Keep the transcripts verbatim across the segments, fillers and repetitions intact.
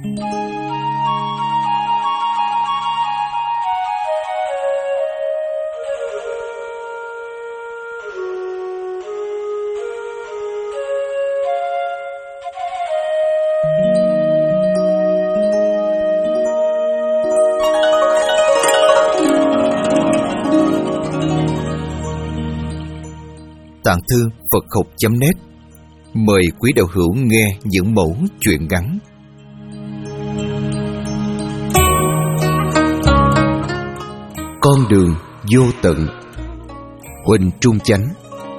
Tạng thư Phật học chấm net mời quý đạo hữu nghe những mẫu chuyện ngắn. Con đường vô tận, Huỳnh Trung Chánh.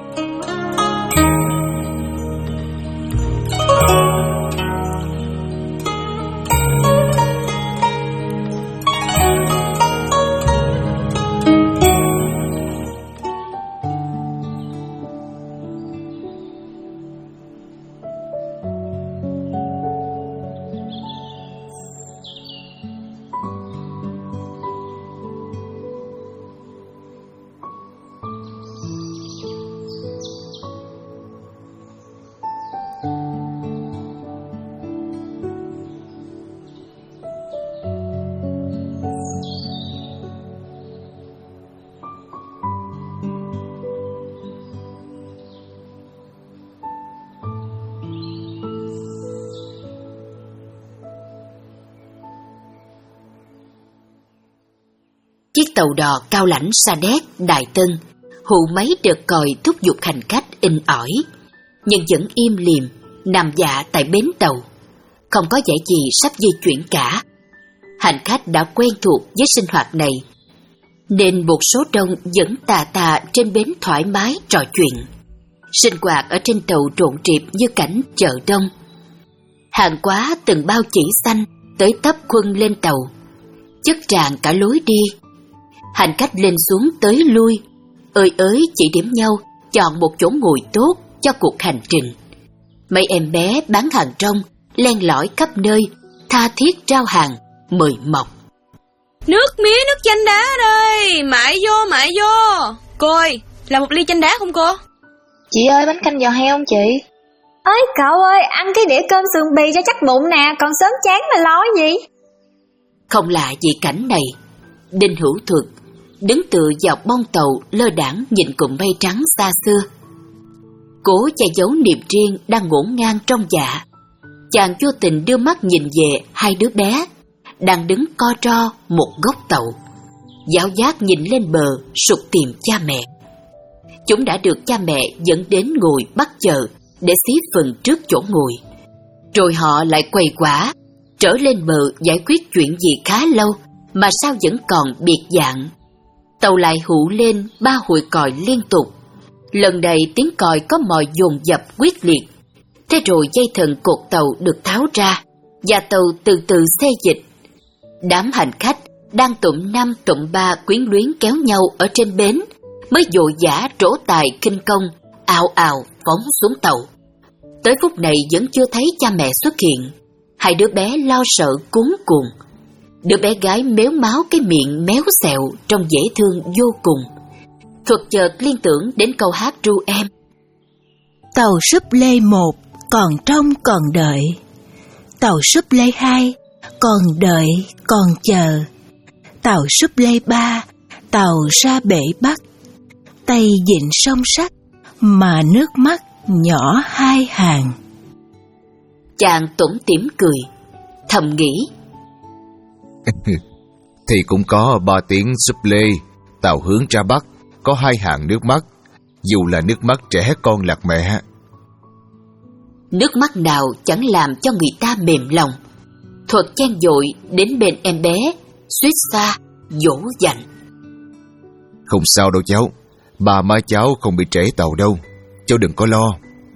Chiếc tàu đò Cao Lãnh Sa Đéc Đại Tân hụ mấy đợt còi thúc giục hành khách in ỏi, nhưng vẫn im lìm nằm dạ tại bến tàu, không có vẻ gì sắp di chuyển cả. Hành khách đã quen thuộc với sinh hoạt này, nên một số đông vẫn tà tà trên bến thoải mái trò chuyện. Sinh hoạt ở trên tàu rộn rịp như cảnh chợ đông. Hàng hóa từng bao chỉ xanh tới tấp khuân lên tàu, chất tràn cả lối đi. Hành khách lên xuống tới lui, ơi ới chỉ điểm nhau chọn một chỗ ngồi tốt cho cuộc hành trình. Mấy em bé bán hàng rong len lỏi khắp nơi, tha thiết trao hàng mời mọc. Nước mía, nước chanh đá đây, mại vô, mại vô. Cô ơi, làm một ly chanh đá không cô? Chị ơi, bánh canh giò heo không chị? Ơi cậu ơi, ăn cái đĩa cơm sườn bì cho chắc bụng nè, còn sớm chán mà lo gì. Không lạ gì cảnh này. Đinh Hữu Thuật đứng tựa vào bong tàu lơ đãng nhìn cụm mây trắng xa xưa. Cố che giấu niềm riêng đang ngổn ngang trong dạ. Chàng vô tình đưa mắt nhìn về hai đứa bé đang đứng co ro một góc tàu, giáo giác nhìn lên bờ sục tìm cha mẹ. Chúng đã được cha mẹ dẫn đến ngồi bắt chờ để xí phần trước chỗ ngồi, rồi họ lại quầy quả trở lên bờ giải quyết chuyện gì khá lâu mà sao vẫn còn biệt dạng. Tàu lại hụ lên ba hồi còi liên tục. Lần này tiếng còi có mồi dồn dập quyết liệt. Thế rồi dây thần cột tàu được tháo ra và tàu từ từ xê dịch. Đám hành khách đang tụm năm tụm ba quyến luyến kéo nhau ở trên bến mới vội vã trổ tài khinh công, ào ào phóng xuống tàu. Tới phút này vẫn chưa thấy cha mẹ xuất hiện. Hai đứa bé lo sợ cuống cuồng. Đứa bé gái méo máu cái miệng méo xẹo trông dễ thương vô cùng. Thuật chợt liên tưởng đến câu hát ru em. Tàu súp lê một còn trông còn đợi, tàu súp lê hai còn đợi còn chờ, tàu súp lê ba tàu ra bể Bắc, tay vịn song sắt mà nước mắt nhỏ hai hàng. Chàng tủm tỉm cười, thầm nghĩ. Thì cũng có ba tiếng súp lê, tàu hướng ra Bắc, có hai hàng nước mắt, dù là nước mắt trẻ con lạc mẹ. Nước mắt nào chẳng làm cho người ta mềm lòng. Thuật chen dội đến bên em bé, suýt xa, dỗ dành. Không sao đâu cháu, ba má cháu không bị trễ tàu đâu, cháu đừng có lo.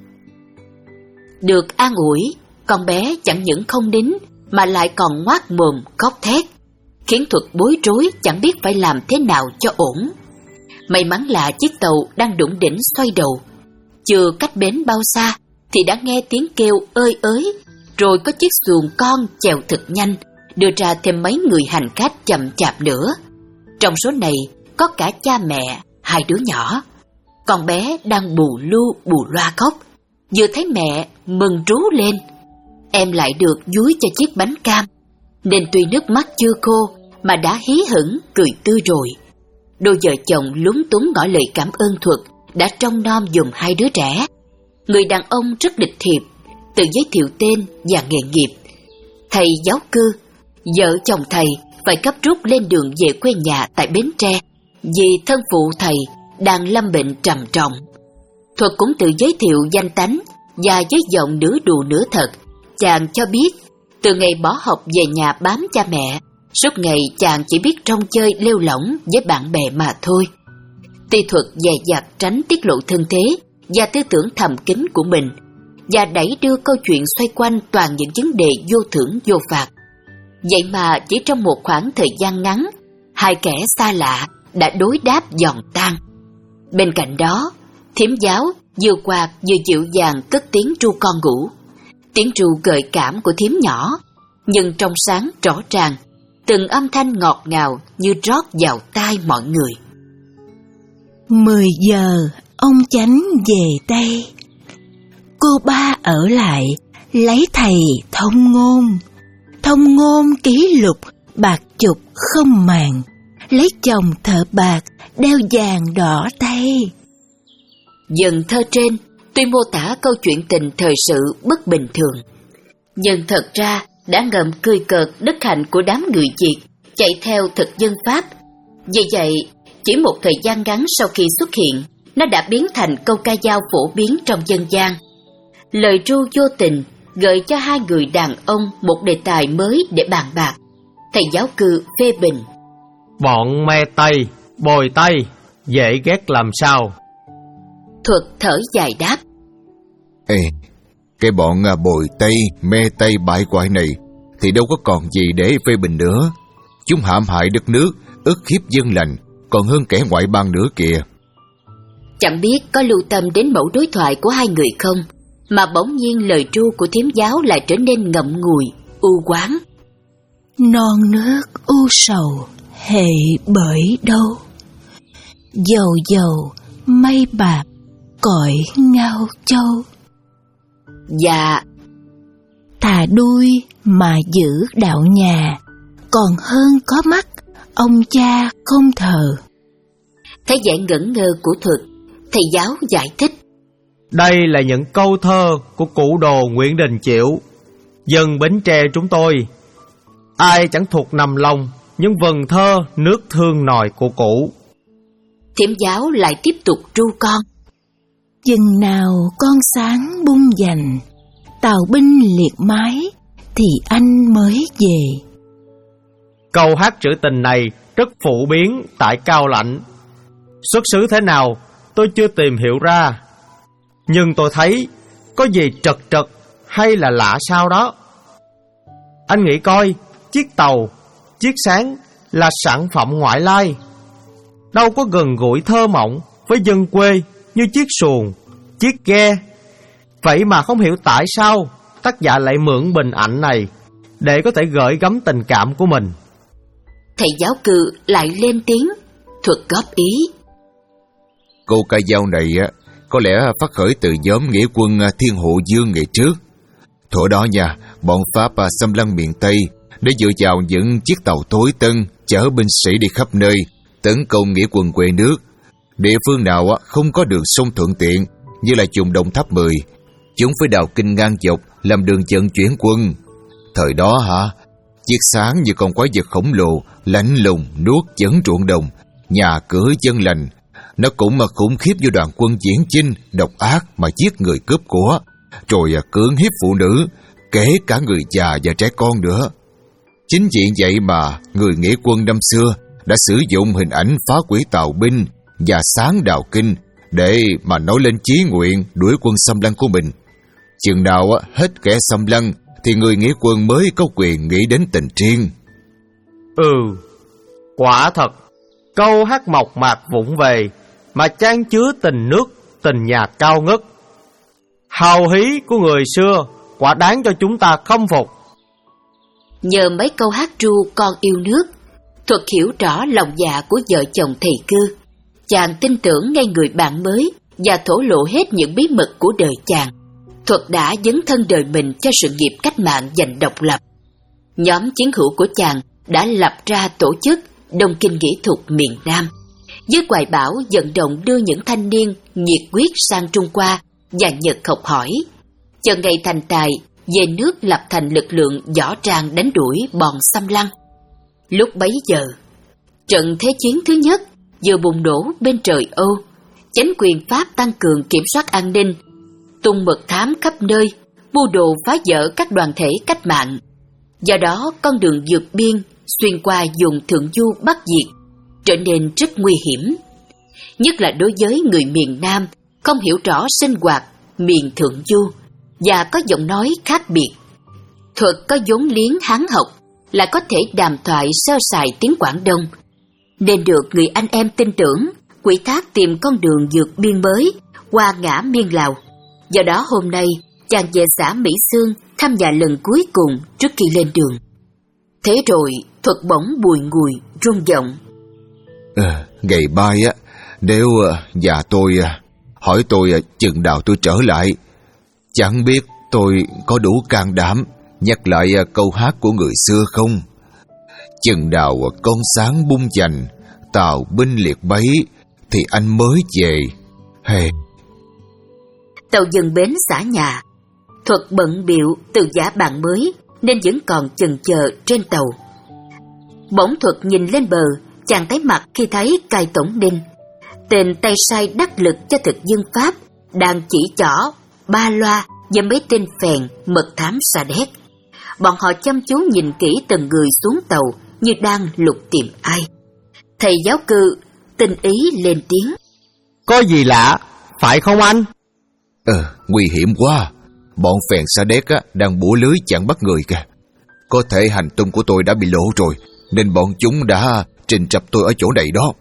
Được an ủi, con bé chẳng những không nín mà lại còn ngoác mồm khóc thét, khiến Thuật bối rối chẳng biết phải làm thế nào cho ổn. May mắn là chiếc tàu đang đụng đỉnh xoay đầu, chưa cách bến bao xa thì đã nghe tiếng kêu ơi ới, rồi có chiếc xuồng con chèo thật nhanh, đưa ra thêm mấy người hành khách chậm chạp nữa. Trong số này có cả cha mẹ, hai đứa nhỏ. Con bé đang bù lu bù loa khóc, vừa thấy mẹ mừng rú lên. em lại được dúi cho chiếc bánh cam, nên tuy nước mắt chưa khô mà đã hí hửng cười tươi rồi. Đôi vợ chồng lúng túng ngỏ lời cảm ơn Thuật đã trông nom giùm hai đứa trẻ. Người đàn ông rất lịch thiệp, tự giới thiệu tên và nghề nghiệp. Thầy giáo cư, vợ chồng thầy phải gấp rút lên đường về quê nhà tại Bến Tre vì thân phụ thầy đang lâm bệnh trầm trọng. Thuật cũng tự giới thiệu danh tánh và với giọng nửa đùa nửa thật, chàng cho biết từ ngày bỏ học về nhà bám cha mẹ, suốt ngày chàng chỉ biết trông chơi lêu lỏng với bạn bè mà thôi. Tuy Thuật dè dặt tránh tiết lộ thân thế và tư tưởng thầm kín của mình, và đẩy đưa câu chuyện xoay quanh toàn những vấn đề vô thưởng vô phạt. Vậy mà chỉ trong một khoảng thời gian ngắn, hai kẻ xa lạ đã đối đáp giòn tan. Bên cạnh đó, thím giáo vừa quạt vừa dịu dàng cất tiếng ru con ngủ. Tiếng ru gợi cảm của thím nhỏ, nhưng trong sáng rõ ràng, từng âm thanh ngọt ngào như rót vào tai mọi người. Mười giờ, ông Chánh về Tây. Cô ba ở lại, lấy thầy thông ngôn. Thông ngôn ký lục, bạc chục không màng, lấy chồng thợ bạc, đeo vàng đỏ tay. Dần thơ trên tuy mô tả câu chuyện tình thời sự bất bình thường, nhưng thật ra đã ngầm cười cợt đức hạnh của đám người Việt chạy theo thực dân Pháp. Vì vậy, chỉ một thời gian ngắn sau khi xuất hiện, nó đã biến thành câu ca dao phổ biến trong dân gian. Lời ru vô tình gợi cho hai người đàn ông một đề tài mới để bàn bạc. Thầy giáo cư phê bình: bọn me Tây, bồi Tây, dễ ghét làm sao. Thuật thở dài đáp: Ê, cái bọn bồi Tây, me Tây bại quại này thì đâu có còn gì để phê bình nữa. Chúng hãm hại đất nước, ức hiếp dân lành, còn hơn kẻ ngoại bang nữa kìa. Chẳng biết có lưu tâm đến mẫu đối thoại của hai người không, mà bỗng nhiên lời ru của thím giáo lại trở nên ngậm ngùi, u quáng. Non nước u sầu, hệ bởi đâu. Dầu dầu, mây bạc, cõi ngao châu. Dạ. Thà đuôi mà giữ đạo nhà, còn hơn có mắt, ông cha không thờ. Thấy vẻ ngẩn ngơ của Thuật, thầy giáo giải thích: Đây là những câu thơ của cụ đồ Nguyễn Đình Chiểu, dân Bến Tre chúng tôi. Ai chẳng thuộc nằm lòng những vần thơ nước thương nòi của cụ. Thím giáo lại tiếp tục ru con: Chừng nào con sáng bung dành, tàu binh liệt mái, thì anh mới về. Câu hát trữ tình này rất phổ biến tại Cao Lãnh. Xuất xứ thế nào tôi chưa tìm hiểu ra, nhưng tôi thấy có gì trật trật hay là lạ sao đó. Anh nghĩ coi, chiếc tàu, chiếc sáng là sản phẩm ngoại lai, đâu có gần gũi thơ mộng với dân quê như chiếc xuồng, chiếc ghe. Vậy mà không hiểu tại sao tác giả lại mượn bình ảnh này để có thể gửi gắm tình cảm của mình. Thầy giáo cư lại lên tiếng, Thuật góp ý: Câu ca dao này có lẽ phát khởi từ nhóm nghĩa quân Thiên Hộ Dương ngày trước. Thuở đó nha, bọn Pháp xâm lăng miền Tây để dựa vào những chiếc tàu tối tân chở binh sĩ đi khắp nơi tấn công nghĩa quân quê nước. Địa phương nào không có đường sông thuận tiện như là vùng Đồng Tháp mười, chúng phải đào kinh ngang dọc làm đường vận chuyển quân. Thời đó hả, chiếc sáng như con quái vật khổng lồ lạnh lùng nuốt chửng ruộng đồng, nhà cửa dân lành. Nó cũng mà khủng khiếp như đoàn quân diễn chinh độc ác mà giết người cướp của, rồi cưỡng hiếp phụ nữ, kể cả người già và trẻ con nữa. Chính vì vậy mà người nghĩa quân năm xưa đã sử dụng hình ảnh phá hủy tàu binh và sáng đào kinh để mà nói lên chí nguyện đuổi quân xâm lăng của mình. Chừng nào hết kẻ xâm lăng thì người nghĩa quân mới có quyền nghĩ đến tình riêng. Ừ, quả thật, câu hát mộc mạc vụng về mà chan chứa tình nước, tình nhà cao ngất. Hào hí của người xưa quả đáng cho chúng ta khâm phục. Nhờ mấy câu hát ru con yêu nước, Thuật hiểu rõ lòng dạ của vợ chồng thầy cư. Chàng tin tưởng ngay người bạn mới và thổ lộ hết những bí mật của đời chàng. Thuật đã dấn thân đời mình cho sự nghiệp cách mạng giành độc lập. Nhóm chiến hữu của chàng đã lập ra tổ chức Đông Kinh Nghĩa Thục miền Nam, với hoài bão vận động đưa những thanh niên nhiệt huyết sang Trung Hoa và Nhật học hỏi, chờ ngày thành tài về nước lập thành lực lượng võ trang đánh đuổi bọn xâm lăng. Lúc bấy giờ, trận thế chiến thứ nhất vừa bùng nổ bên trời Âu, chính quyền Pháp tăng cường kiểm soát an ninh, tung mật thám khắp nơi, mưu đồ phá vỡ các đoàn thể cách mạng. Do đó, con đường vượt biên xuyên qua vùng Thượng Du Bắc Việt trở nên rất nguy hiểm, nhất là đối với người miền Nam không hiểu rõ sinh hoạt miền Thượng Du và có giọng nói khác biệt. Thuật có vốn liếng Hán học, lại có thể đàm thoại sơ sài tiếng Quảng Đông, nên được người anh em tin tưởng, ủy thác tìm con đường vượt biên mới qua ngã Miên Lào. Do đó hôm nay chàng về xã Mỹ Xương thăm nhà lần cuối cùng trước khi lên đường. Thế rồi Thuật bỗng bùi ngùi rung giọng. À, ngày mai á, nếu già tôi hỏi tôi chừng nào tôi trở lại, chẳng biết tôi có đủ can đảm nhắc lại câu hát của người xưa không? Chừng nào con sáng bung dành, tàu binh liệt bấy, thì anh mới về. Hey. Tàu dừng bến xã nhà. Thuật bận bịu từ giả bạn mới nên vẫn còn chần chờ trên tàu. Bỗng Thuật nhìn lên bờ, chàng tái mặt khi thấy cai tổng đinh, tên tay sai đắc lực cho thực dân Pháp, đang chỉ trỏ ba loa với mấy tên phèn mật thám Sa Đéc. Bọn họ chăm chú nhìn kỹ từng người xuống tàu như đang lục tìm ai. Thầy giáo cư tinh ý lên tiếng. Có gì lạ, phải không anh? Ờ, nguy hiểm quá. Bọn phèn Sa Đéc á, đang bủa lưới chặn bắt người kìa. Có thể hành tung của tôi đã bị lộ rồi, nên bọn chúng đã trình trập tôi ở chỗ này đó.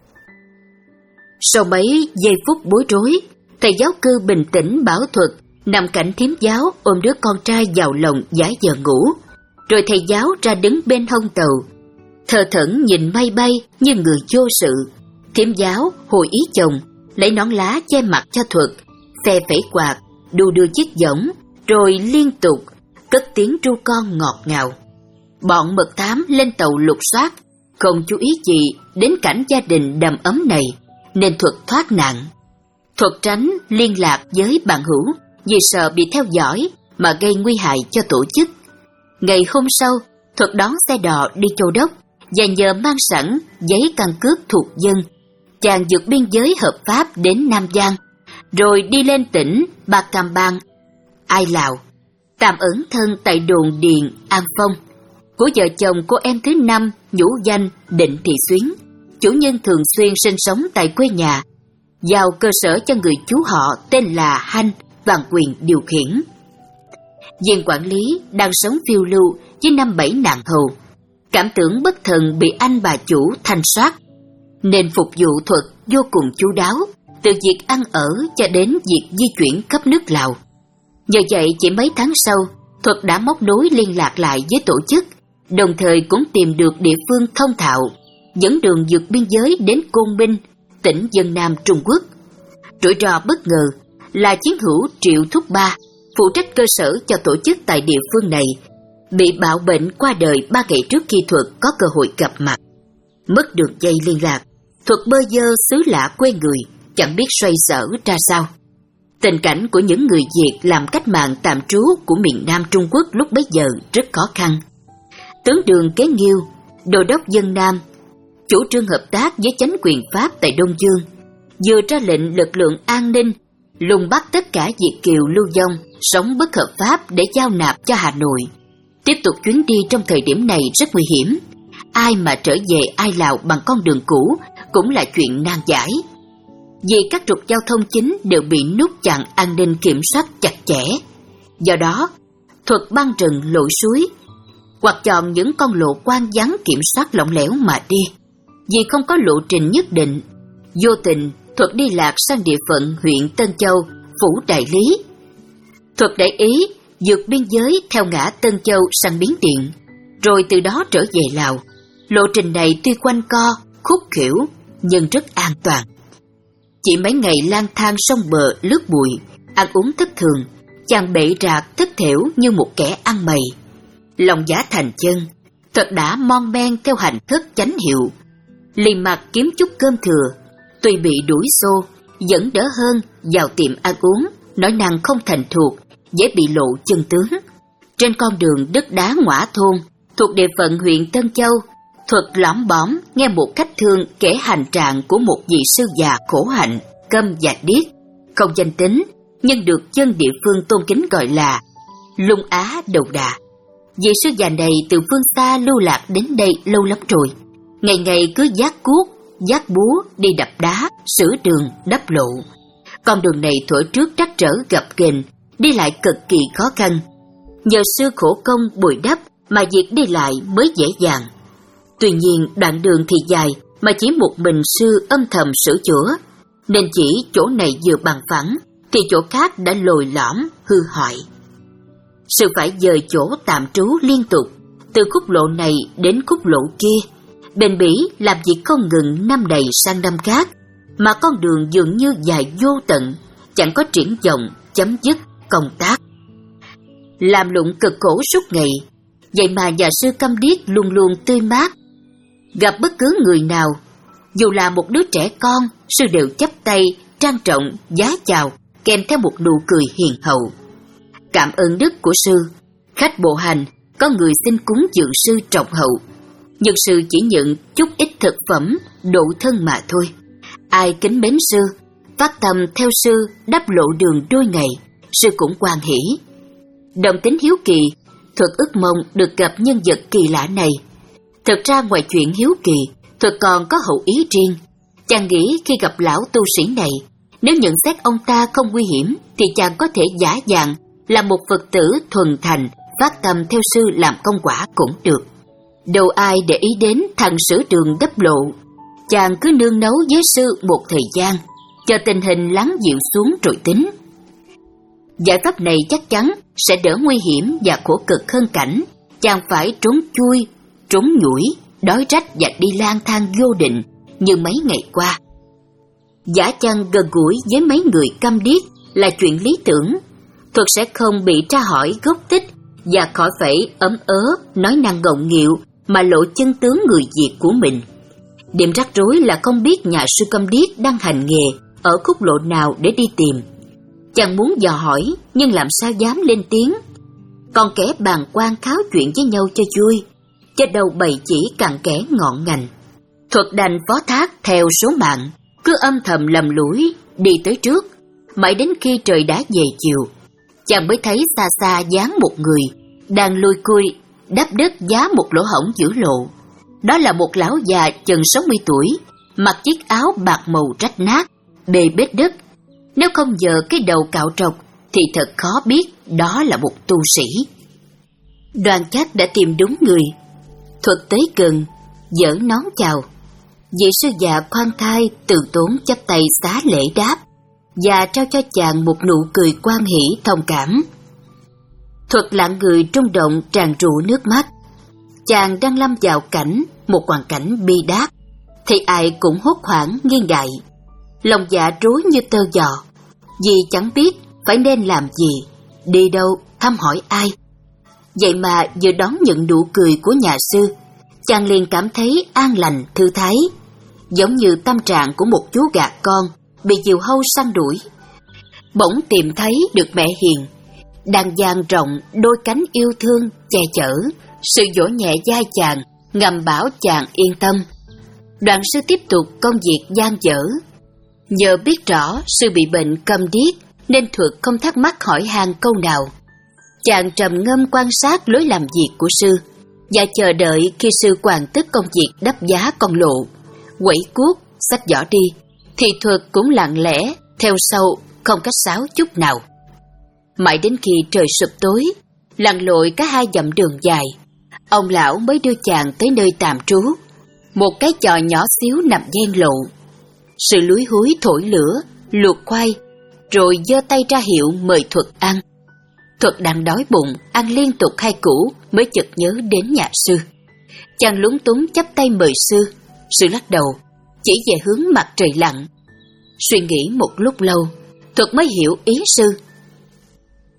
Sau mấy giây phút bối rối, thầy giáo cư bình tĩnh bảo Thuật nằm cạnh thím giáo ôm đứa con trai vào lòng giả giờ ngủ. Rồi thầy giáo ra đứng bên hông tàu, thờ thẫn nhìn mây bay như người vô sự. Thím giáo hồi ý chồng, lấy nón lá che mặt cho Thuật, phe phẩy quạt, đu đưa chiếc võng, rồi liên tục cất tiếng ru con ngọt ngào. Bọn mật thám lên tàu lục soát, không chú ý gì đến cảnh gia đình đầm ấm này, nên Thuật thoát nạn. Thuật tránh liên lạc với bạn hữu vì sợ bị theo dõi mà gây nguy hại cho tổ chức. Ngày hôm sau, Thuật đón xe đò đi Châu Đốc và nhờ mang sẵn giấy căn cước thuộc dân, chàng vượt biên giới hợp pháp đến Nam Giang, rồi đi lên tỉnh Ba Cam Bang, Ai Lào, tạm ẩn thân tại đồn điền An Phong của vợ chồng cô em thứ năm nhũ danh Định Thị Xuyến, chủ nhân thường xuyên sinh sống tại quê nhà, giao cơ sở cho người chú họ tên là Hanh toàn quyền điều khiển. Viên quản lý đang sống phiêu lưu với năm bảy nàng hầu, cảm tưởng bất thần bị anh bà chủ thanh soát, nên phục vụ Thuật vô cùng chu đáo, từ việc ăn ở cho đến việc di chuyển khắp nước Lào. Nhờ vậy chỉ mấy tháng sau, Thuật đã móc nối liên lạc lại với tổ chức, đồng thời cũng tìm được địa phương thông thạo, dẫn đường vượt biên giới đến Côn Minh, tỉnh Vân Nam Trung Quốc. Rủi ro bất ngờ là chiến hữu Triệu Thúc Ba, phụ trách cơ sở cho tổ chức tại địa phương này, bị bạo bệnh qua đời ba ngày trước khi Thuật có cơ hội gặp mặt. Mất đường dây liên lạc, Thuật bơ vơ xứ lạ quê người, chẳng biết xoay sở ra sao. Tình cảnh của những người Việt làm cách mạng tạm trú của miền Nam Trung Quốc lúc bấy giờ rất khó khăn. Tướng Đường Kế Nghiêu, đô đốc Vân Nam, chủ trương hợp tác với chánh quyền Pháp tại Đông Dương, vừa ra lệnh lực lượng an ninh lùng bắt tất cả Việt kiều lưu vong sống bất hợp pháp để giao nạp cho Hà Nội. Tiếp tục chuyến đi trong thời điểm này rất nguy hiểm. Ai mà trở về Ai Lào bằng con đường cũ cũng là chuyện nan giải, vì các trục giao thông chính đều bị nút chặn an ninh kiểm soát chặt chẽ. Do đó, Thuật băng rừng lội suối, hoặc chọn những con lộ quan vắng kiểm soát lỏng lẻo mà đi. Vì không có lộ trình nhất định, vô tình Thuật đi lạc sang địa phận huyện Tân Châu, phủ Đại Lý. Thuật đại ý vượt biên giới theo ngã Tân Châu sang Miến Điện, rồi từ đó trở về Lào. Lộ trình này tuy quanh co, khúc khuỷu, nhưng rất an toàn. Chỉ mấy ngày lang thang sông bờ lướt bụi, ăn uống thất thường, Chàng bệ rạc thất thểu như một kẻ ăn mày. Lòng giả thành chân, Thuật đã mon men theo hành thức chánh hiệu, liền mặt kiếm chút cơm thừa, tuy bị đuổi xô, vẫn đỡ hơn vào tiệm ăn uống, nói năng không thành thục, dễ bị lộ chân tướng. Trên con đường đất đá Ngoã Thôn, thuộc địa phận huyện Tân Châu, Thuật lõm bõm nghe một khách thương kể hành trạng của một vị sư già khổ hạnh, câm và điếc, không danh tính, nhưng được dân địa phương tôn kính gọi là Lung Á Đầu Đà. Vị sư già này từ phương xa lưu lạc đến đây lâu lắm rồi, ngày ngày cứ vác cuốc, vác búa đi đập đá, sửa đường, đắp lộ. Con đường này thuở trước trắc trở gập ghềnh, đi lại cực kỳ khó khăn. Nhờ sư khổ công bồi đắp mà việc đi lại mới dễ dàng. Tuy nhiên đoạn đường thì dài mà chỉ một mình sư âm thầm sửa chữa, nên chỉ chỗ này vừa bằng phẳng thì chỗ khác đã lồi lõm, hư hoại. Sư phải dời chỗ tạm trú liên tục, từ khúc lộ này đến khúc lộ kia, bền bỉ làm việc không ngừng năm này sang năm khác, mà con đường dường như dài vô tận, chẳng có triển vọng chấm dứt công tác. Làm lụng cực khổ suốt ngày, vậy mà nhà sư câm điếc luôn luôn tươi mát. Gặp bất cứ người nào, dù là một đứa trẻ con, sư đều chắp tay, trang trọng, giá chào, kèm theo một nụ cười hiền hậu. Cảm ơn đức của sư, khách bộ hành, có người xin cúng dường sư trọng hậu, nhưng sư chỉ nhận chút ít thực phẩm, độ thân mà thôi. Ai kính mến sư, phát tâm theo sư đắp lộ đường đôi ngày, sư cũng hoan hỷ. Đồng tính hiếu kỳ, Thuật ước mong được gặp nhân vật kỳ lạ này. Thực ra ngoài chuyện hiếu kỳ, Thuật còn có hậu ý riêng. Chàng nghĩ khi gặp lão tu sĩ này, nếu nhận xét ông ta không nguy hiểm, thì chàng có thể giả dạng là một Phật tử thuần thành, phát tâm theo sư làm công quả cũng được. Đâu ai để ý đến thằng sửa đường đắp lộ. Chàng cứ nương nấu với sư một thời gian, chờ tình hình lắng dịu xuống rồi tính. Giải pháp này chắc chắn sẽ đỡ nguy hiểm và khổ cực hơn cảnh chàng phải trốn chui, trốn nhủi, đói rách và đi lang thang vô định như mấy ngày qua. Giả chăng gần gũi với mấy người câm điếc là chuyện lý tưởng, Thuật sẽ không bị tra hỏi gốc tích và khỏi phải ấm ớ nói năng ngọng nghịu mà lộ chân tướng người Việt của mình. Điểm rắc rối là không biết nhà sư câm điếc đang hành nghề ở khúc lộ nào để đi tìm. Chàng muốn dò hỏi nhưng làm sao dám lên tiếng. Còn kẻ bàn quan kháo chuyện với nhau cho vui, cho đầu bày chỉ cặn kẽ ngọn ngành. Thuật đành phó thác theo số mạng, cứ âm thầm lầm lũi đi tới trước, mãi đến khi trời đã về chiều, chàng mới thấy xa xa dáng một người đang lùi cui đắp đất giá một lỗ hổng giữa lộ. Đó là một lão già chừng sáu mươi tuổi, mặc chiếc áo bạc màu rách nát, bê bết đất. Nếu không giờ cái đầu cạo trọc thì thật khó biết đó là một tu sĩ. Đoàn chắc đã tìm đúng người. Thuật tới gần, giở nón chào. Vị sư già khoan thai từ tốn chắp tay xá lễ đáp và trao cho chàng một nụ cười quan hỷ thông cảm. Thuật lặng người trung động tràn trụ nước mắt. Chàng đang lâm vào cảnh một hoàn cảnh bi đát, thì ai cũng hốt hoảng nghi ngại, lòng dạ rối như tơ giò, vì chẳng biết phải nên làm gì, đi đâu, thăm hỏi ai. Vậy mà vừa đón nhận nụ cười của nhà sư, chàng liền cảm thấy an lành thư thái, giống như tâm trạng của một chú gà con bị diều hâu săn đuổi. Bỗng tìm thấy được mẹ hiền, đang dang rộng đôi cánh yêu thương che chở, sự dỗ nhẹ vai chàng, ngầm bảo chàng yên tâm. Đoàn sư tiếp tục công việc dang dở. Nhờ biết rõ sư bị bệnh câm điếc nên Thuật không thắc mắc hỏi han câu nào. Chàng trầm ngâm quan sát lối làm việc của sư và chờ đợi khi sư hoàn tất công việc đắp giá con lộ, quẩy cuốc, xách giỏ đi, thì Thuật cũng lặng lẽ theo sau, không cách sáo chút nào. Mãi đến khi trời sụp tối, lặn lội cả hai dặm đường dài, ông lão mới đưa chàng tới nơi tạm trú, một cái chòi nhỏ xíu nằm ven lộ. Sự lúi húi thổi lửa, luộc khoai, rồi giơ tay ra hiệu mời Thuật ăn. Thuật đang đói bụng, ăn liên tục hai củ mới chợt nhớ đến nhà sư. Chàng lúng túng chắp tay mời sư, sư lắc đầu, chỉ về hướng mặt trời lặn. Suy nghĩ một lúc lâu, Thuật mới hiểu ý sư.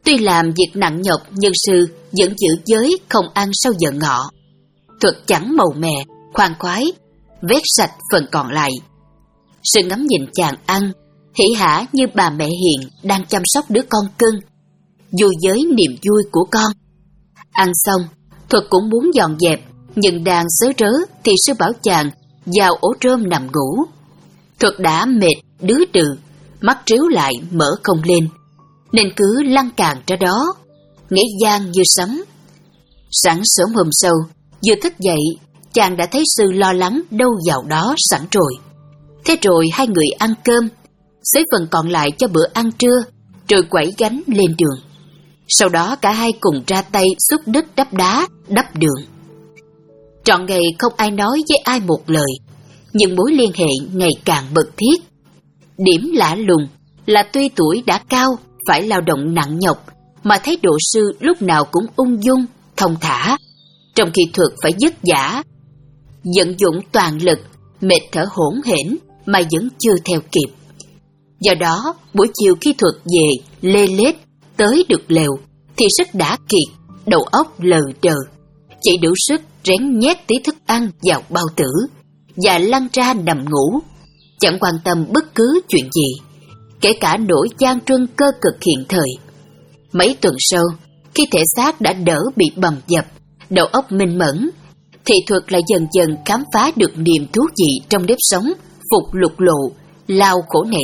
Tuy làm việc nặng nhọc nhưng sư vẫn giữ giới không ăn sau giờ ngọ. Thuật chẳng màu mè, khoan khoái, vét sạch phần còn lại. Sư ngắm nhìn chàng ăn, hỉ hả như bà mẹ hiền đang chăm sóc đứa con cưng, vui với niềm vui của con. Ăn xong, Thuật cũng muốn dọn dẹp, nhưng đang sớ rớ thì sư bảo chàng vào ổ rơm nằm ngủ. Thuật đã mệt đứ đừ, mắt tríu lại mở không lên, nên cứ lăn càng ra đó, ngáy gian như sấm. Sáng sớm hôm sau, vừa thức dậy, chàng đã thấy sư lo lắng đâu vào đó sẵn rồi. Thế rồi hai người ăn cơm, xới phần còn lại cho bữa ăn trưa, rồi quẩy gánh lên đường. Sau đó cả hai cùng ra tay xúc đất đắp đá, đắp đường. Trọn ngày không ai nói với ai một lời, nhưng mối liên hệ ngày càng mật thiết. Điểm lạ lùng là tuy tuổi đã cao, phải lao động nặng nhọc, mà thấy độ sư lúc nào cũng ung dung, thông thả, trong khi Thuật phải vất vả, vận dụng toàn lực, mệt thở hổn hển mà vẫn chưa theo kịp. Do đó, buổi chiều khi Thuật về lê lết tới được lều thì sức đã kiệt, đầu óc lờ đờ, chỉ đủ sức rén nhét tí thức ăn vào bao tử và lăn ra nằm ngủ, chẳng quan tâm bất cứ chuyện gì, kể cả nỗi gian truân cơ cực hiện thời. Mấy tuần sau, khi thể xác đã đỡ bị bầm dập, đầu óc minh mẫn, thì Thuật lại dần dần khám phá được niềm thú vị trong nếp sống phục lục lộ, lao khổ này,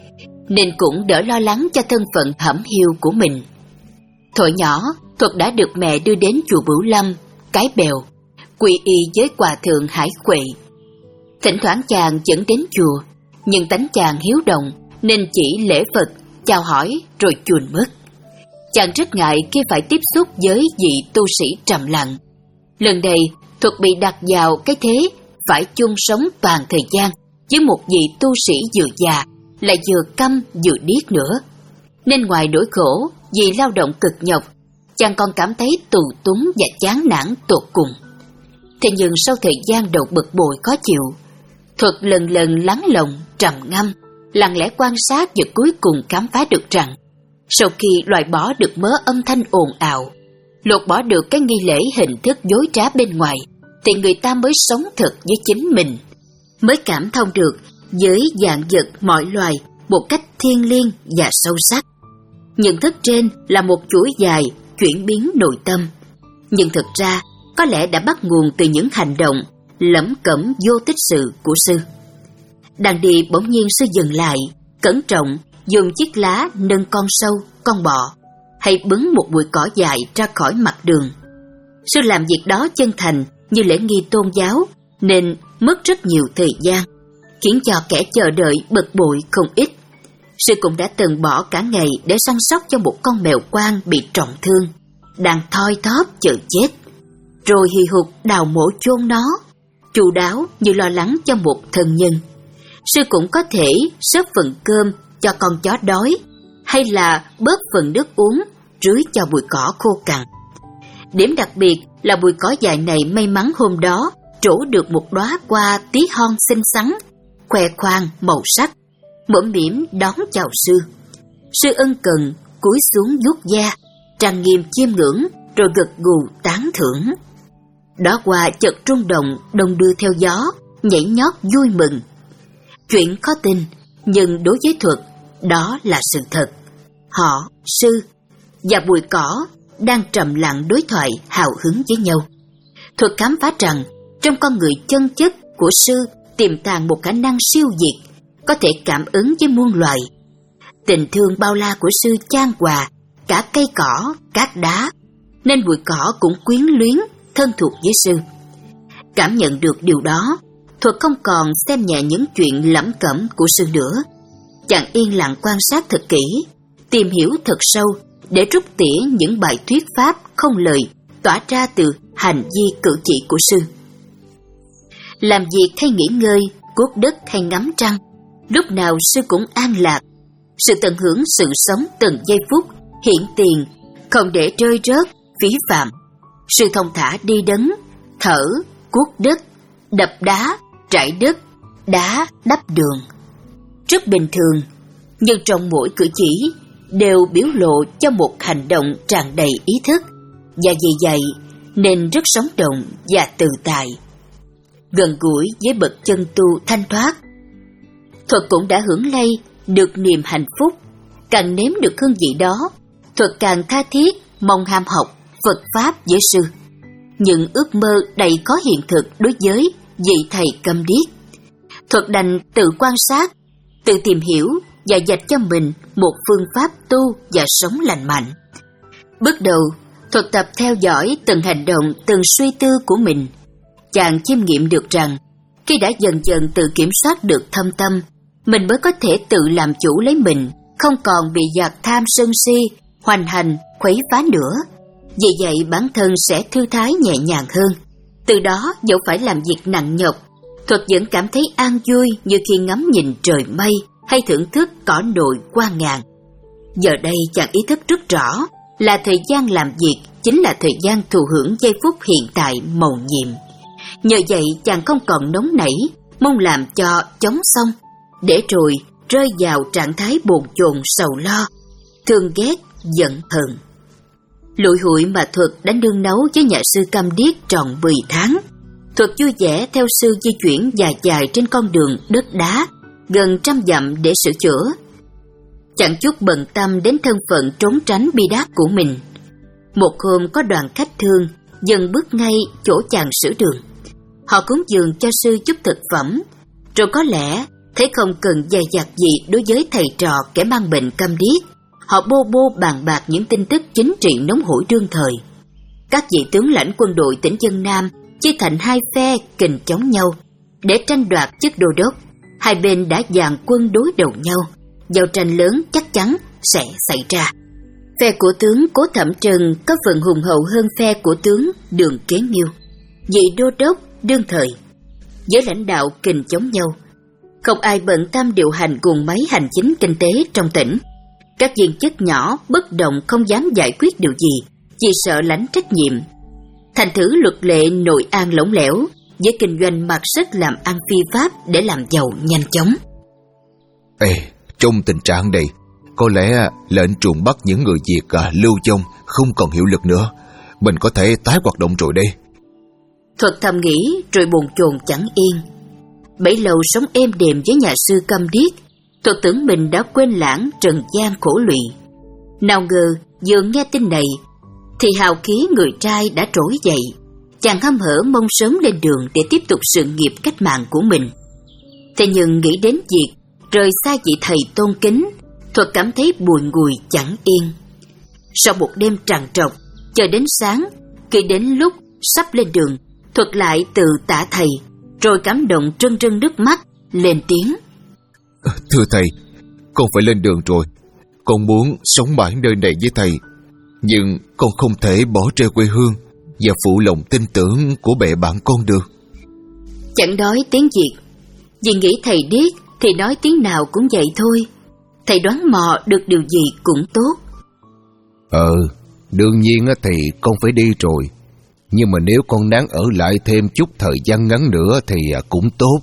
nên cũng đỡ lo lắng cho thân phận hẩm hiu của mình. Thuở nhỏ, Thuật đã được mẹ đưa đến chùa Bửu Lâm, Cái Bèo, quy y với hòa thượng Hải Quệ. Thỉnh thoảng chàng dẫn đến chùa, nhưng tánh chàng hiếu động nên chỉ lễ Phật, chào hỏi rồi chuồn mất. Chàng rất ngại khi phải tiếp xúc với vị tu sĩ trầm lặng. Lần này, Thuật bị đặt vào cái thế phải chung sống toàn thời gian với một vị tu sĩ vừa già, lại vừa câm vừa điếc nữa. Nên ngoài nỗi khổ vì lao động cực nhọc, chàng còn cảm thấy tù túng và chán nản tột cùng. Thế nhưng sau thời gian đầu bực bội khó chịu, Thuật lần lần lắng lòng, trầm ngâm, lặng lẽ quan sát và cuối cùng khám phá được rằng, sau khi loại bỏ được mớ âm thanh ồn ào, lột bỏ được cái nghi lễ hình thức dối trá bên ngoài, thì người ta mới sống thật với chính mình, mới cảm thông được với vạn vật mọi loài một cách thiêng liêng và sâu sắc. Nhận thức trên là một chuỗi dài chuyển biến nội tâm, nhưng thực ra có lẽ đã bắt nguồn từ những hành động lẩm cẩm vô tích sự của sư. Đang đi bỗng nhiên sư dừng lại, cẩn trọng dùng chiếc lá nâng con sâu, con bọ, hay bứng một bụi cỏ dại ra khỏi mặt đường. Sư làm việc đó chân thành như lễ nghi tôn giáo, nên mất rất nhiều thời gian, khiến cho kẻ chờ đợi bực bội không ít. Sư cũng đã từng bỏ cả ngày để săn sóc cho một con mèo quang bị trọng thương, đang thoi thóp chờ chết, rồi hì hục đào mổ chôn nó, chu đáo như lo lắng cho một thân nhân. Sư cũng có thể xớp phần cơm cho con chó đói, hay là bớt phần nước uống rưới cho bụi cỏ khô cằn. Điểm đặc biệt là bụi cỏ dại này may mắn hôm đó trổ được một đóa hoa tí hon xinh xắn, khoe khoang màu sắc, mõm mỉm đón chào sư. Sư ân cần cúi xuống vuốt da, trang nghiêm chiêm ngưỡng, rồi gật gù tán thưởng. Đóa hoa chợt rung động, đông đưa theo gió, nhảy nhót vui mừng. Chuyện khó tin, nhưng đối với Thuật, đó là sự thật. Họ, sư và bụi cỏ đang trầm lặng đối thoại hào hứng với nhau. Thuật khám phá rằng trong con người chân chất của sư tiềm tàng một khả năng siêu việt, có thể cảm ứng với muôn loài. Tình thương bao la của sư chan hòa cả cây cỏ, cát đá, nên bụi cỏ cũng quyến luyến, thân thuộc với sư. Cảm nhận được điều đó, Thuật không còn xem nhẹ những chuyện lẩm cẩm của sư nữa. Chàng yên lặng quan sát thật kỹ, tìm hiểu thật sâu để rút tỉa những bài thuyết pháp không lời tỏa ra từ hành vi cử chỉ của sư. Làm việc hay nghỉ ngơi, cuốc đất hay ngắm trăng, lúc nào sư cũng an lạc. Sự tận hưởng sự sống từng giây phút, hiện tiền, không để rơi rớt, phí phạm. Sư thông thả đi đấng, thở, cuốc đất, đập đá, trải đất, đá đắp đường. Rất bình thường, nhưng trong mỗi cử chỉ đều biểu lộ cho một hành động tràn đầy ý thức, và vì vậy nên rất sống động và tự tại, gần gũi với bậc chân tu thanh thoát. Thuật cũng đã hưởng lây được niềm hạnh phúc, càng nếm được hương vị đó, Thuật càng tha thiết mong ham học Phật Pháp với sư. Những ước mơ đầy có hiện thực đối với vị thầy câm điếc. Thuật đành tự quan sát, tự tìm hiểu và dạch cho mình một phương pháp tu và sống lành mạnh. Bước đầu, Thuật tập theo dõi từng hành động, từng suy tư của mình. Chàng chiêm nghiệm được rằng, khi đã dần dần tự kiểm soát được thâm tâm, mình mới có thể tự làm chủ lấy mình, không còn bị giặc tham sân si, hoành hành, khuấy phá nữa. Vì vậy bản thân sẽ thư thái nhẹ nhàng hơn. Từ đó dẫu phải làm việc nặng nhọc, Thuật vẫn cảm thấy an vui như khi ngắm nhìn trời mây hay thưởng thức cỏ nội qua ngàn. Giờ đây chàng ý thức rất rõ là thời gian làm việc chính là thời gian thụ hưởng giây phút hiện tại mầu nhiệm. Nhờ vậy chàng không còn nóng nảy, mong làm cho chóng xong, để rồi rơi vào trạng thái bồn chồn sầu lo, thương ghét, giận hờn. Lụi hụi mà Thuật đã nương nấu với nhà sư câm điếc tròn mười tháng. Thuật vui vẻ theo sư di chuyển dài dài trên con đường đất đá, gần trăm dặm để sửa chữa. Chẳng chút bận tâm đến thân phận trốn tránh bi đát của mình. Một hôm có đoàn khách thương dần bước ngay chỗ chàng sửa đường. Họ cúng dường cho sư chút thực phẩm, rồi có lẽ thấy không cần dày dặt gì đối với thầy trò kẻ mang bệnh câm điếc. Họ bô bô bàn bạc những tin tức chính trị nóng hổi đương thời. Các vị tướng lãnh quân đội tỉnh Vân Nam chia thành hai phe kình chống nhau để tranh đoạt chức đô đốc. Hai bên đã dàn quân đối đầu nhau, giao tranh lớn chắc chắn sẽ xảy ra. Phe của tướng Cố Thẩm Trần có phần hùng hậu hơn phe của tướng Đường Kế Miêu, vị đô đốc đương thời. Giới lãnh đạo kình chống nhau, không ai bận tâm điều hành guồng máy hành chính kinh tế trong tỉnh. Các viên chức nhỏ bất động không dám giải quyết điều gì, vì sợ lãnh trách nhiệm. Thành thử luật lệ nội an lỏng lẻo, với kinh doanh mặc sức làm ăn phi pháp để làm giàu nhanh chóng. Ê, trong tình trạng này, có lẽ lệnh truồng bắt những người Việt à, lưu vong không còn hiệu lực nữa. Mình có thể tái hoạt động rồi đây. Thuật thầm nghĩ rồi bồn chồn chẳng yên. Bấy lâu sống êm đềm với nhà sư câm điếc, Thuật tưởng mình đã quên lãng trần gian khổ lụy. Nào ngờ vừa nghe tin này thì hào khí người trai đã trỗi dậy. Chàng hăm hở mong sớm lên đường để tiếp tục sự nghiệp cách mạng của mình. Thế nhưng nghĩ đến việc rời xa vị thầy tôn kính, Thuật cảm thấy buồn ngùi chẳng yên. Sau một đêm trằn trọc, chờ đến sáng, khi đến lúc sắp lên đường, Thuật lại từ tạ thầy, rồi cảm động trân trân nước mắt, lên tiếng. Thưa thầy, con phải lên đường rồi. Con muốn sống mãi nơi này với thầy, nhưng con không thể bỏ rơi quê hương và phụ lòng tin tưởng của bè bạn con được. Chẳng nói tiếng Việt, vì nghĩ thầy điếc thì nói tiếng nào cũng vậy thôi. Thầy đoán mò được điều gì cũng tốt. Ờ, đương nhiên thì con phải đi rồi. Nhưng mà nếu con đáng ở lại thêm chút thời gian ngắn nữa thì cũng tốt.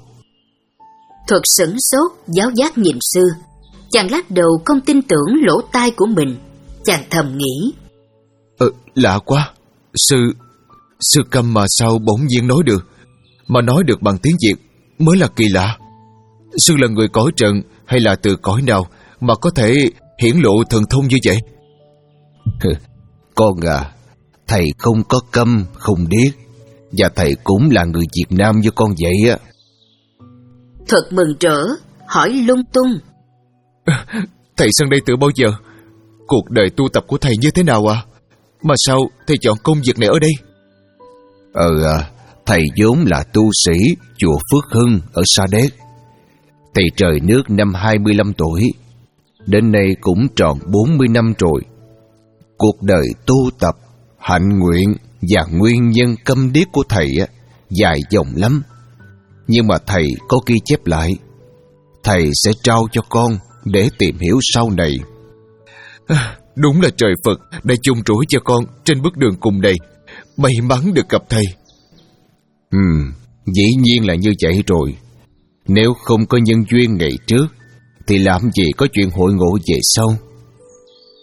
Thuật sửng sốt, giáo giác nhìn sư. Chàng lắc đầu không tin tưởng lỗ tai của mình. Chàng thầm nghĩ. Ờ, lạ quá. Sư, sư câm mà sao bỗng nhiên nói được. Mà nói được bằng tiếng Việt mới là kỳ lạ. Sư là người cõi trần hay là từ cõi nào mà có thể hiển lộ thần thông như vậy? Con à, thầy không có câm, không điếc. Và thầy cũng là người Việt Nam như con vậy á. Thuật mừng rỡ, hỏi lung tung. Thầy sang đây từ bao giờ? Cuộc đời tu tập của thầy như thế nào à? Mà sao thầy chọn công việc này ở đây? Ờ, thầy vốn là tu sĩ chùa Phước Hưng ở Sa Đéc. Thầy trời nước năm hai mươi lăm tuổi. Đến nay cũng tròn bốn mươi năm rồi. Cuộc đời tu tập, hạnh nguyện và nguyên nhân câm điếc của thầy á, dài dòng lắm. Nhưng mà thầy có ghi chép lại. Thầy sẽ trao cho con để tìm hiểu sau này. À, đúng là trời Phật đã chung rủi cho con trên bước đường cùng này. May mắn được gặp thầy. Ừ, dĩ nhiên là như vậy rồi. Nếu không có nhân duyên ngày trước thì làm gì có chuyện hội ngộ về sau.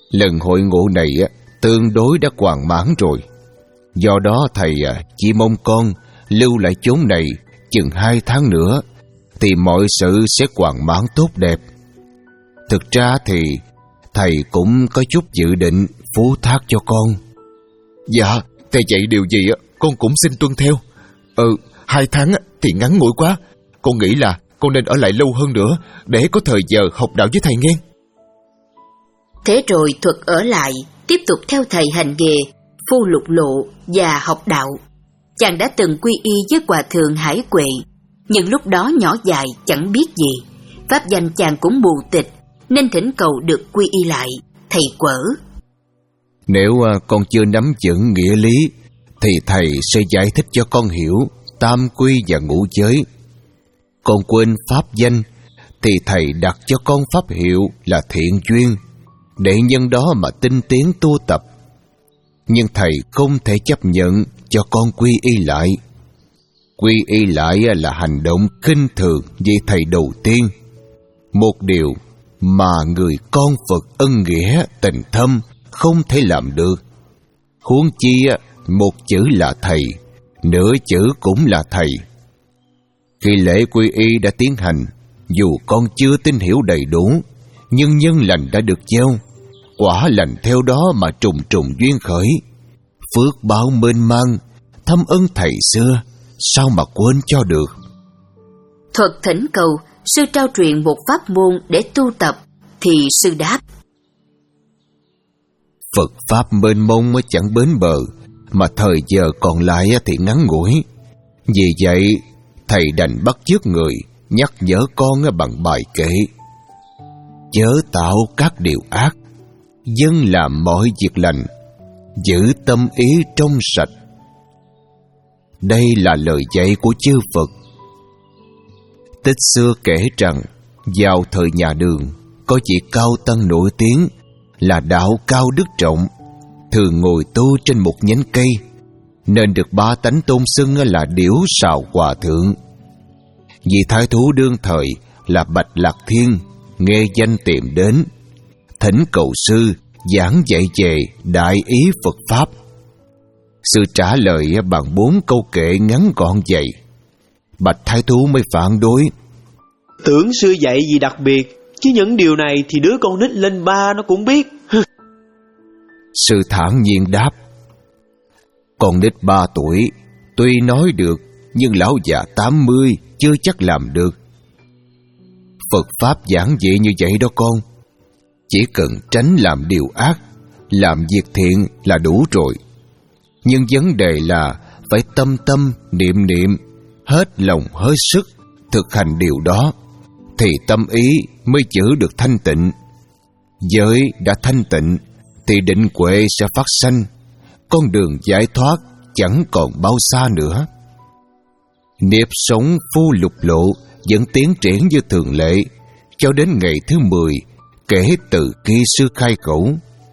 Lần hội ngộ này tương đối đã hoàn mãn rồi. Do đó thầy chỉ mong con lưu lại chốn này chừng hai tháng nữa thì mọi sự sẽ hoàn mãn tốt đẹp. Thực ra thì thầy cũng có chút dự định phó thác cho con. Dạ, thầy dạy điều gì con cũng xin tuân theo. Ừ, hai tháng thì ngắn ngủi quá. Con nghĩ là con nên ở lại lâu hơn nữa để có thời giờ học đạo với thầy nghe. Thế rồi Thuật ở lại, tiếp tục theo thầy hành nghề, phu lục lộ và học đạo. Chàng đã từng quy y với hòa thượng Hải Quệ, nhưng lúc đó nhỏ dại chẳng biết gì. Pháp danh chàng cũng mù tịch, nên thỉnh cầu được quy y lại, thầy quở. Nếu con chưa nắm vững nghĩa lý, thì thầy sẽ giải thích cho con hiểu tam quy và ngũ giới. Con quên pháp danh, thì thầy đặt cho con pháp hiệu là thiện duyên, để nhân đó mà tinh tiến tu tập. Nhưng thầy không thể chấp nhận cho con quy y lại. Quy y lại là hành động khinh thường với thầy đầu tiên. Một điều mà người con Phật ân nghĩa tình thâm không thể làm được. Huống chi một chữ là thầy, nửa chữ cũng là thầy. Khi lễ quy y đã tiến hành, dù con chưa tin hiểu đầy đủ, nhưng nhân lành đã được gieo, quả lành theo đó mà trùng trùng duyên khởi. Phước báo mênh mang, thâm ân thầy xưa, sao mà quên cho được. Thuật thỉnh cầu sư trao truyền một pháp môn để tu tập, thì sư đáp: Phật pháp mênh mông chẳng bến bờ, mà thời giờ còn lại thì ngắn ngủi. Vì vậy thầy đành bắt chước người nhắc nhở con bằng bài kệ: chớ tạo các điều ác, dân làm mọi việc lành, giữ tâm ý trong sạch. Đây là lời dạy của chư Phật. Tích xưa kể rằng, vào thời nhà Đường, có vị cao tăng nổi tiếng là đạo cao đức trọng, thường ngồi tu trên một nhánh cây, nên được ba tánh tôn xưng là Điểu Sào Hòa Thượng. Vị thái thú đương thời là Bạch Lạc Thiên nghe danh tìm đến, thỉnh cầu sư giảng dạy về đại ý Phật pháp. Sư trả lời bằng bốn câu kệ ngắn gọn vậy. Bạch thái thú mới phản đối: Tưởng sư dạy gì đặc biệt, chứ những điều này thì đứa con nít lên ba nó cũng biết. Sư thản nhiên đáp: Con nít ba tuổi tuy nói được, nhưng lão già tám mươi chưa chắc làm được. Phật pháp giảng dị như vậy đó con. Chỉ cần tránh làm điều ác, làm việc thiện là đủ rồi. Nhưng vấn đề là phải tâm tâm niệm niệm, hết lòng hết sức thực hành điều đó, thì tâm ý mới giữ được thanh tịnh. Giới đã thanh tịnh thì định huệ sẽ phát sanh, con đường giải thoát chẳng còn bao xa nữa. Nếp sống phu lục lộ vẫn tiến triển như thường lệ cho đến ngày thứ mười kể từ khi sư khai khẩu.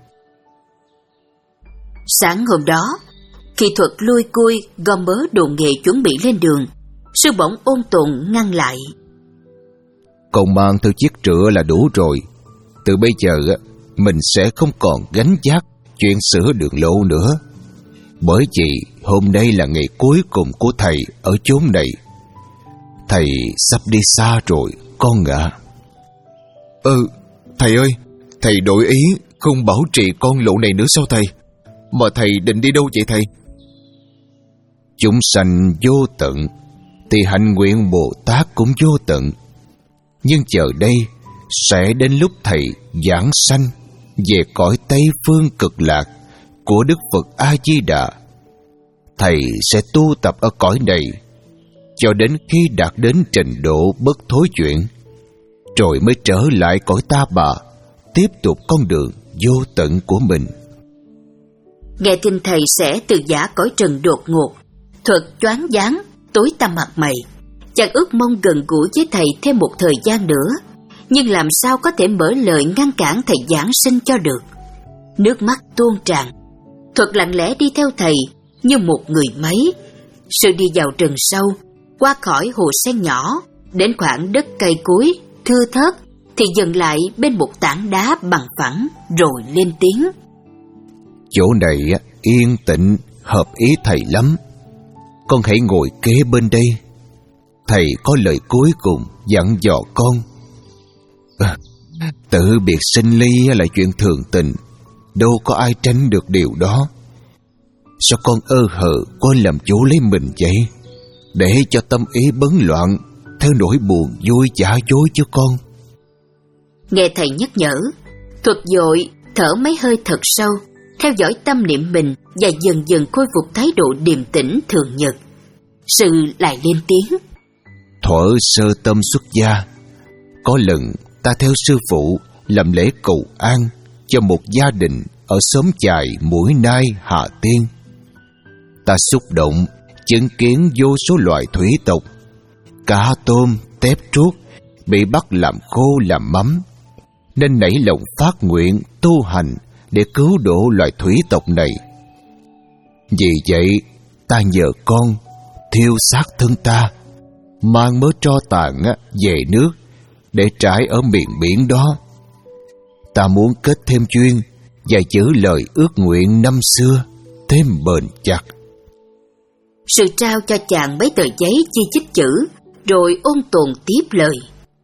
Sáng hôm đó, khi Thuật lui cui gom mớ đồ nghề chuẩn bị lên đường, sư bỗng ôn tồn ngăn lại: Con mang theo chiếc trựa là đủ rồi. Từ bây giờ mình sẽ không còn gánh vác chuyện sửa đường lộ nữa, bởi vì hôm nay là ngày cuối cùng của thầy ở chốn này. Thầy sắp đi xa rồi con ạ. À. Ừ, thầy ơi, thầy đổi ý không bảo trì con lộ này nữa sao thầy? Mà thầy định đi đâu vậy thầy? Chúng sanh vô tận, thì hạnh nguyện Bồ Tát cũng vô tận. Nhưng chờ đây sẽ đến lúc thầy giảng sanh về cõi Tây Phương Cực Lạc của Đức Phật A-di-đà. Thầy sẽ tu tập ở cõi này cho đến khi đạt đến trình độ bất thối chuyển, rồi mới trở lại cõi Ta Bà, tiếp tục con đường vô tận của mình. Nghe tin thầy sẽ từ giả cõi trần đột ngột, Thuật choáng váng, tối tăm mặt mày. Chàng ước mong gần gũi với thầy thêm một thời gian nữa, nhưng làm sao có thể mở lời ngăn cản thầy giảng sinh cho được. Nước mắt tuôn tràn, Thuật lặng lẽ đi theo thầy như một người máy. Sư đi vào rừng sâu, qua khỏi hồ sen nhỏ, đến khoảng đất cây cối thưa thớt thì dừng lại bên một tảng đá bằng phẳng rồi lên tiếng. Chỗ này yên tĩnh, hợp ý thầy lắm. Con hãy ngồi kế bên đây. Thầy có lời cuối cùng dặn dò con. À, tự biệt sinh ly là chuyện thường tình, đâu có ai tránh được điều đó. Sao con ơ hờ quên làm chủ lấy mình vậy, để cho tâm ý bấn loạn theo nỗi buồn vui giả dối chứ con? Nghe thầy nhắc nhở, Thuật vội thở mấy hơi thật sâu, theo dõi tâm niệm mình và dần dần khôi phục thái độ điềm tĩnh thường nhật. Sư lại lên tiếng. Thuở sơ tâm xuất gia, có lần ta theo sư phụ làm lễ cầu an cho một gia đình ở xóm Chài, Mũi Nai, Hà Tiên. Ta xúc động chứng kiến vô số loài thủy tộc, cá tôm, tép truốt bị bắt làm khô làm mắm, nên nảy lòng phát nguyện tu hành để cứu độ loài thủy tộc này. Vì vậy ta nhờ con thiêu xác thân ta, mang mớ tro tàn về nước để trải ở miền biển đó. Ta muốn kết thêm duyên và giữ lời ước nguyện năm xưa thêm bền chặt. Sư trao cho chàng mấy tờ giấy chi chít chữ, rồi ôn tồn tiếp lời.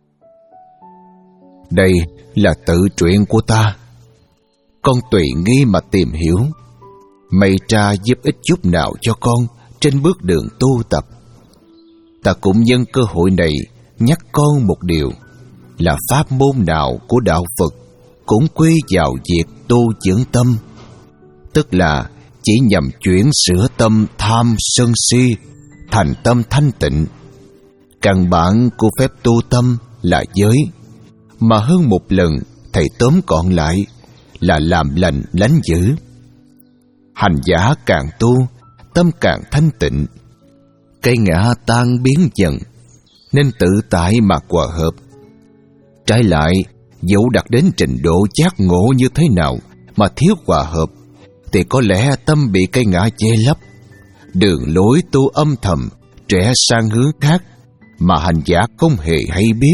Đây là tự truyện của ta, con tùy nghi mà tìm hiểu. May tra giúp ích chút nào cho con trên bước đường tu tập. Ta cũng nhân cơ hội này nhắc con một điều, là pháp môn nào của đạo Phật cũng quy vào việc tu dưỡng tâm, tức là chỉ nhằm chuyển sửa tâm tham sân si thành tâm thanh tịnh. Căn bản của phép tu tâm là giới, mà hơn một lần thầy tóm gọn lại là làm lành lánh dữ. Hành giả càng tu, tâm càng thanh tịnh, cây ngã tan biến dần, nên tự tại mà hòa hợp. Trái lại, dẫu đạt đến trình độ giác ngộ như thế nào mà thiếu hòa hợp, thì có lẽ tâm bị cây ngã che lấp, đường lối tu âm thầm trẻ sang hướng khác mà hành giả không hề hay biết.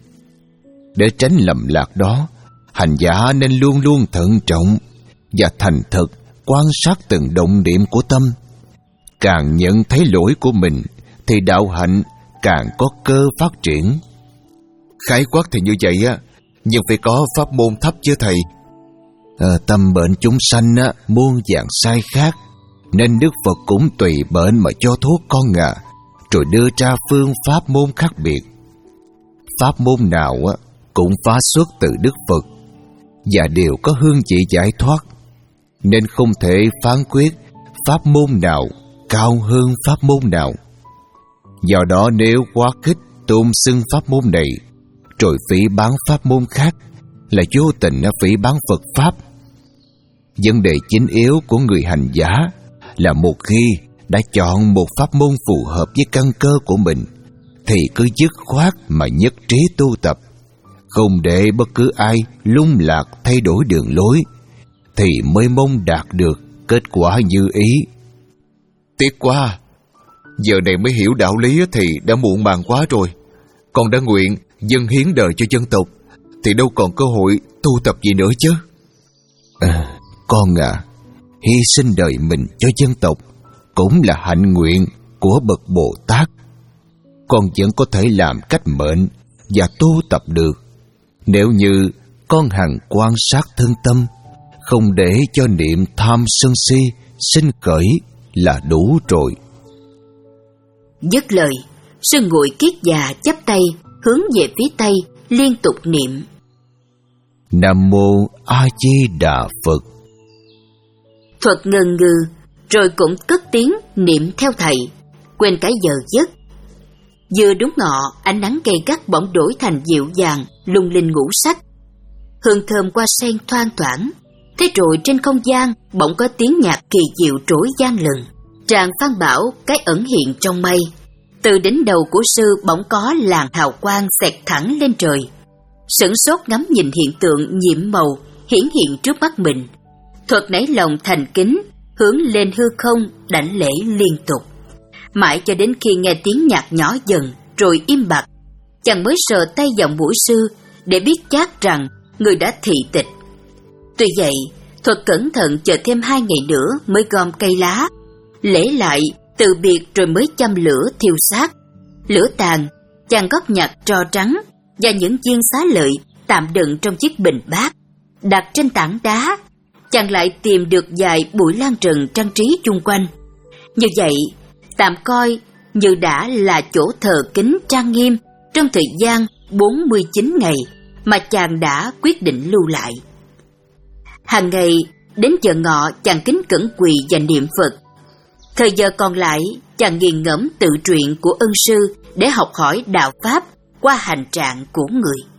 Để tránh lầm lạc đó, hành giả nên luôn luôn thận trọng và thành thật quan sát từng động niệm của tâm. Càng nhận thấy lỗi của mình thì đạo hạnh càng có cơ phát triển. Khái quát thì như vậy á, nhưng phải có pháp môn thấp chứ thầy. À, tâm bệnh chúng sanh á, muôn dạng sai khác, nên Đức Phật cũng tùy bệnh mà cho thuốc con à, rồi đưa ra phương pháp môn khác biệt. Pháp môn nào á, cũng phá xuất từ Đức Phật và đều có hương vị giải thoát, nên không thể phán quyết pháp môn nào cao hơn pháp môn nào. Do đó nếu quá khích tôn xưng pháp môn này rồi phỉ báng pháp môn khác là vô tình phỉ báng Phật pháp. Vấn đề chính yếu của người hành giả là một khi đã chọn một pháp môn phù hợp với căn cơ của mình thì cứ dứt khoát mà nhất trí tu tập, không để bất cứ ai lung lạc thay đổi đường lối, thì mới mong đạt được kết quả như ý. Tiếc quá, giờ này mới hiểu đạo lý thì đã muộn màng quá rồi. Con đã nguyện dâng hiến đời cho dân tộc thì đâu còn cơ hội tu tập gì nữa chứ. À, con à, hy sinh đời mình cho dân tộc cũng là hạnh nguyện của bậc Bồ Tát. Con vẫn có thể làm cách mệnh và tu tập được, nếu như con hằng quan sát thân tâm, không để cho niệm tham sân si sinh khởi là đủ rồi. Dứt lời, sư ngồi kiết già chắp tay hướng về phía tây, liên tục niệm Nam Mô A Di Đà Phật. Thuật ngần ngừ, rồi cũng cất tiếng niệm theo thầy, quên cả giờ giấc. Vừa đúng ngọ, ánh nắng gay gắt bỗng đổi thành dịu dàng, lung linh ngũ sắc. Hương thơm hoa sen thoang thoảng. Thế rồi trên không gian bỗng có tiếng nhạc kỳ diệu trỗi vang lần. Tràng Phan Bảo cái ẩn hiện trong mây. Từ đỉnh đầu của sư bỗng có làn hào quang xẹt thẳng lên trời. Sửng sốt ngắm nhìn hiện tượng nhiệm màu hiển hiện trước mắt mình. Thuật nảy lòng thành kính, hướng lên hư không đảnh lễ liên tục. Mãi cho đến khi nghe tiếng nhạc nhỏ dần rồi im bặt, chàng mới sờ tay vào mũi sư, để biết chắc rằng người đã thị tịch. Tuy vậy, Thuật cẩn thận chờ thêm hai ngày nữa mới gom cây lá, lễ lại từ biệt rồi mới châm lửa thiêu xác. Lửa tàn, chàng góp nhặt tro trắng và những viên xá lợi tạm đựng trong chiếc bình bát, đặt trên tảng đá. Chàng lại tìm được vài bụi lan trần trang trí chung quanh. Như vậy, tạm coi như đã là chỗ thờ kính trang nghiêm trong thời gian bốn mươi chín ngày mà chàng đã quyết định lưu lại. Hàng ngày, đến giờ ngọ chàng kính cẩn quỳ và niệm Phật. Thời giờ còn lại, chàng nghiền ngẫm tự truyện của ân sư để học hỏi đạo Pháp qua hành trạng của người.